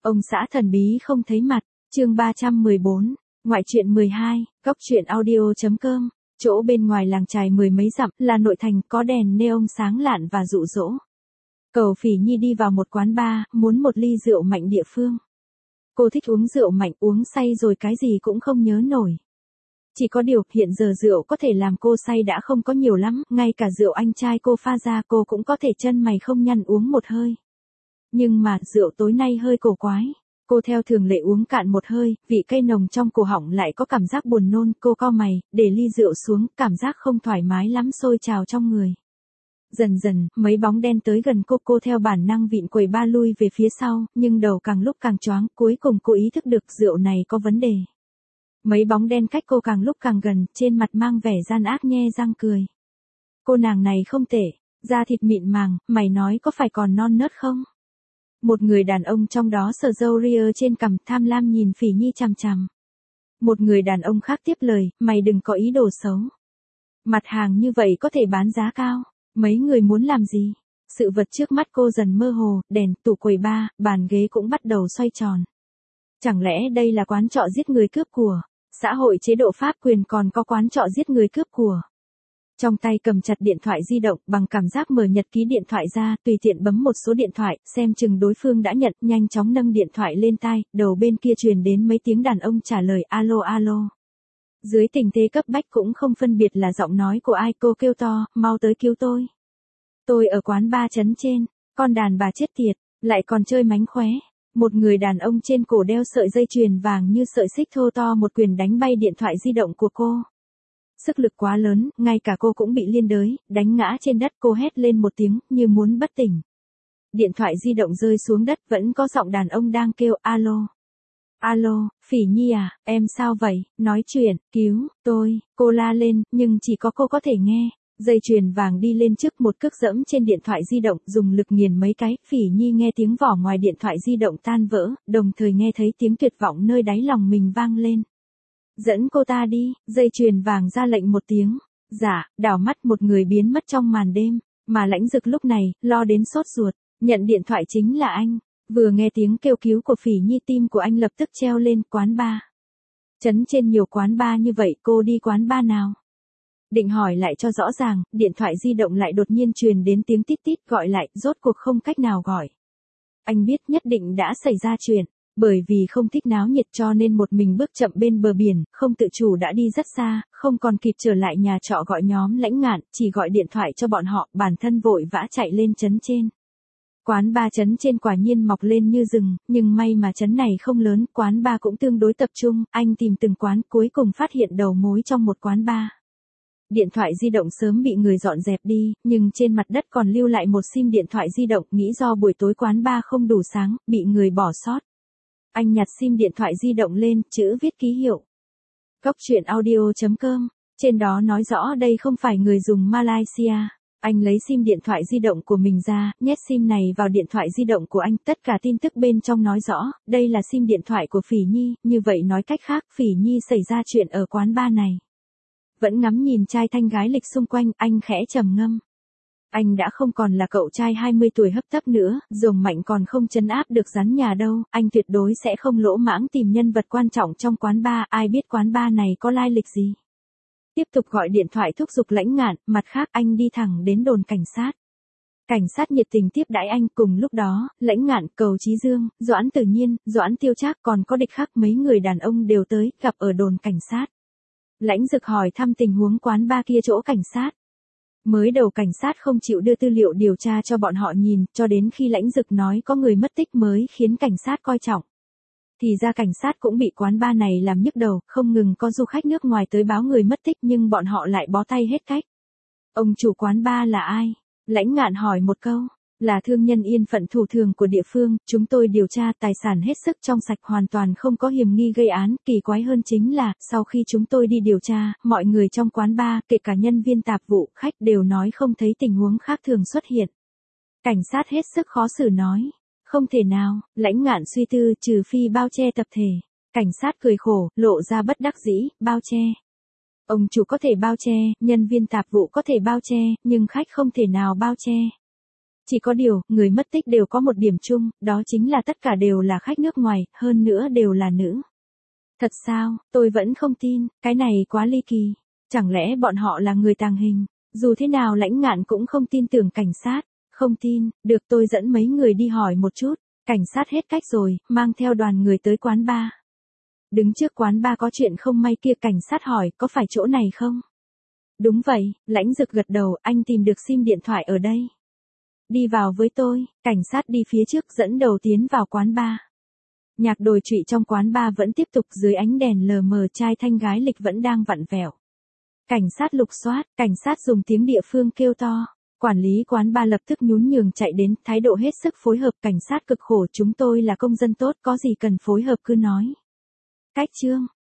Ông xã thần bí không thấy mặt, chương 314, ngoại truyện 12, góc truyện audio.com, chỗ bên ngoài làng chài mười mấy dặm là nội thành có đèn neon sáng lạn và dụ dỗ. Cầu Phỉ Nhi đi vào một quán bar, muốn một ly rượu mạnh địa phương. Cô thích uống rượu mạnh, uống say rồi cái gì cũng không nhớ nổi. Chỉ có điều, hiện giờ rượu có thể làm cô say đã không có nhiều lắm, ngay cả rượu anh trai cô pha ra cô cũng có thể chân mày không nhăn uống một hơi. Nhưng mà, rượu tối nay hơi cổ quái. Cô theo thường lệ uống cạn một hơi, vị cay nồng trong cổ họng lại có cảm giác buồn nôn, cô cau mày, để ly rượu xuống, cảm giác không thoải mái lắm sôi trào trong người. Dần dần, mấy bóng đen tới gần cô theo bản năng vịn quầy ba lui về phía sau, nhưng đầu càng lúc càng choáng, cuối cùng cô ý thức được rượu này có vấn đề. Mấy bóng đen cách cô càng lúc càng gần, trên mặt mang vẻ gian ác nhe răng cười. Cô nàng này không tệ, da thịt mịn màng, mày nói có phải còn non nớt không? Một người đàn ông trong đó sờ râu ria trên cằm tham lam nhìn Phỉ Nhi chằm chằm. Một người đàn ông khác tiếp lời, mày đừng có ý đồ xấu. Mặt hàng như vậy có thể bán giá cao, mấy người muốn làm gì? Sự vật trước mắt cô dần mơ hồ, đèn, tủ quầy bar, bàn ghế cũng bắt đầu xoay tròn. Chẳng lẽ đây là quán trọ giết người cướp của? Xã hội chế độ pháp quyền còn có quán trọ giết người cướp của. Trong tay cầm chặt điện thoại di động, bằng cảm giác mở nhật ký điện thoại ra, tùy tiện bấm một số điện thoại, xem chừng đối phương đã nhận, nhanh chóng nâng điện thoại lên tai, đầu bên kia truyền đến mấy tiếng đàn ông trả lời alo alo. Dưới tình thế cấp bách cũng không phân biệt là giọng nói của ai, cô kêu to, mau tới cứu tôi. Tôi ở quán bar trấn trên, con đàn bà chết tiệt, lại còn chơi mánh khóe. Một người đàn ông trên cổ đeo sợi dây chuyền vàng như sợi xích thô to một quyền đánh bay điện thoại di động của cô. Sức lực quá lớn, ngay cả cô cũng bị liên đới, đánh ngã trên đất, cô hét lên một tiếng, như muốn bất tỉnh. Điện thoại di động rơi xuống đất, vẫn có giọng đàn ông đang kêu, alo. Alo, Phỉ Nhi à, em sao vậy, nói chuyện, cứu, tôi, cô la lên, nhưng chỉ có cô có thể nghe. Dây chuyền vàng đi lên trước một cước dẫm trên điện thoại di động, dùng lực nghiền mấy cái, Phỉ Nhi nghe tiếng vỏ ngoài điện thoại di động tan vỡ, đồng thời nghe thấy tiếng tuyệt vọng nơi đáy lòng mình vang lên. Dẫn cô ta đi, dây chuyền vàng ra lệnh một tiếng. Dạ, đảo mắt một người biến mất trong màn đêm, mà Lãnh Dực lúc này, lo đến sốt ruột, nhận điện thoại chính là anh. Vừa nghe tiếng kêu cứu của Phỉ Nhi tim của anh lập tức treo lên, quán bar. Trấn trên nhiều quán bar như vậy, cô đi quán bar nào? Định hỏi lại cho rõ ràng, điện thoại di động lại đột nhiên truyền đến tiếng tít tít gọi lại, rốt cuộc không cách nào gọi. Anh biết nhất định đã xảy ra chuyện, bởi vì không thích náo nhiệt cho nên một mình bước chậm bên bờ biển, không tự chủ đã đi rất xa, không còn kịp trở lại nhà trọ gọi nhóm Lãnh Ngạn, chỉ gọi điện thoại cho bọn họ, bản thân vội vã chạy lên trấn trên. Quán bar trấn trên quả nhiên mọc lên như rừng, nhưng may mà trấn này không lớn, quán bar cũng tương đối tập trung, anh tìm từng quán, cuối cùng phát hiện đầu mối trong một quán bar. Điện thoại di động sớm bị người dọn dẹp đi, nhưng trên mặt đất còn lưu lại một sim điện thoại di động, nghĩ do buổi tối quán bar không đủ sáng, bị người bỏ sót. Anh nhặt sim điện thoại di động lên, chữ viết ký hiệu. Góc truyện audio.com, trên đó nói rõ đây không phải người dùng Malaysia. Anh lấy sim điện thoại di động của mình ra, nhét sim này vào điện thoại di động của anh, tất cả tin tức bên trong nói rõ, đây là sim điện thoại của Phỉ Nhi, như vậy nói cách khác, Phỉ Nhi xảy ra chuyện ở quán bar này. Vẫn ngắm nhìn trai thanh gái lịch xung quanh, anh khẽ trầm ngâm. Anh đã không còn là cậu trai 20 tuổi hấp tấp nữa, dồn mạnh còn không trấn áp được rắn nhà đâu, anh tuyệt đối sẽ không lỗ mãng tìm nhân vật quan trọng trong quán bar, ai biết quán bar này có lai lịch gì. Tiếp tục gọi điện thoại thúc giục Lãnh Ngạn, mặt khác anh đi thẳng đến đồn cảnh sát. Cảnh sát nhiệt tình tiếp đãi anh, cùng lúc đó, Lãnh Ngạn, Cầu Chí Dương, Doãn Tử Nhiên, Doãn Tiêu Trác còn có địch khác mấy người đàn ông đều tới, gặp ở đồn cảnh sát. Lãnh Dực hỏi thăm tình huống quán bar kia chỗ cảnh sát. Mới đầu cảnh sát không chịu đưa tư liệu điều tra cho bọn họ nhìn, cho đến khi Lãnh Dực nói có người mất tích mới khiến cảnh sát coi trọng. Thì ra cảnh sát cũng bị quán bar này làm nhức đầu, không ngừng có du khách nước ngoài tới báo người mất tích nhưng bọn họ lại bó tay hết cách. Ông chủ quán bar là ai? Lãnh Ngạn hỏi một câu. Là thương nhân yên phận thủ thường của địa phương, chúng tôi điều tra tài sản hết sức trong sạch hoàn toàn không có hiểm nghi gây án, kỳ quái hơn chính là, sau khi chúng tôi đi điều tra, mọi người trong quán bar, kể cả nhân viên tạp vụ, khách đều nói không thấy tình huống khác thường xuất hiện. Cảnh sát hết sức khó xử nói, không thể nào, Lãnh Ngạn suy tư, trừ phi bao che tập thể. Cảnh sát cười khổ, lộ ra bất đắc dĩ, bao che. Ông chủ có thể bao che, nhân viên tạp vụ có thể bao che, nhưng khách không thể nào bao che. Chỉ có điều, người mất tích đều có một điểm chung, đó chính là tất cả đều là khách nước ngoài, hơn nữa đều là nữ. Thật sao, tôi vẫn không tin, cái này quá ly kỳ. Chẳng lẽ bọn họ là người tàng hình? Dù thế nào Lãnh Ngạn cũng không tin tưởng cảnh sát. Không tin, được tôi dẫn mấy người đi hỏi một chút. Cảnh sát hết cách rồi, mang theo đoàn người tới quán bar. Đứng trước quán bar có chuyện không may kia, cảnh sát hỏi có phải chỗ này không? Đúng vậy, Lãnh Dực gật đầu, anh tìm được sim điện thoại ở đây. Đi vào với tôi, cảnh sát đi phía trước dẫn đầu tiến vào quán bar. Nhạc đồi trụy trong quán bar vẫn tiếp tục, dưới ánh đèn lờ mờ trai thanh gái lịch vẫn đang vặn vẹo. Cảnh sát lục soát, cảnh sát dùng tiếng địa phương kêu to. Quản lý quán bar lập tức nhún nhường chạy đến, thái độ hết sức phối hợp. Cảnh sát cực khổ, chúng tôi là công dân tốt, có gì cần phối hợp cứ nói. Cách chương